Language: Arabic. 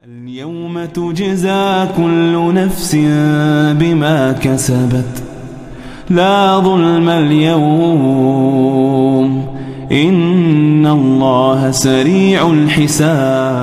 اليوم تجزى كل نفس بما كسبت لا ظلم اليوم إن الله سريع الحساب.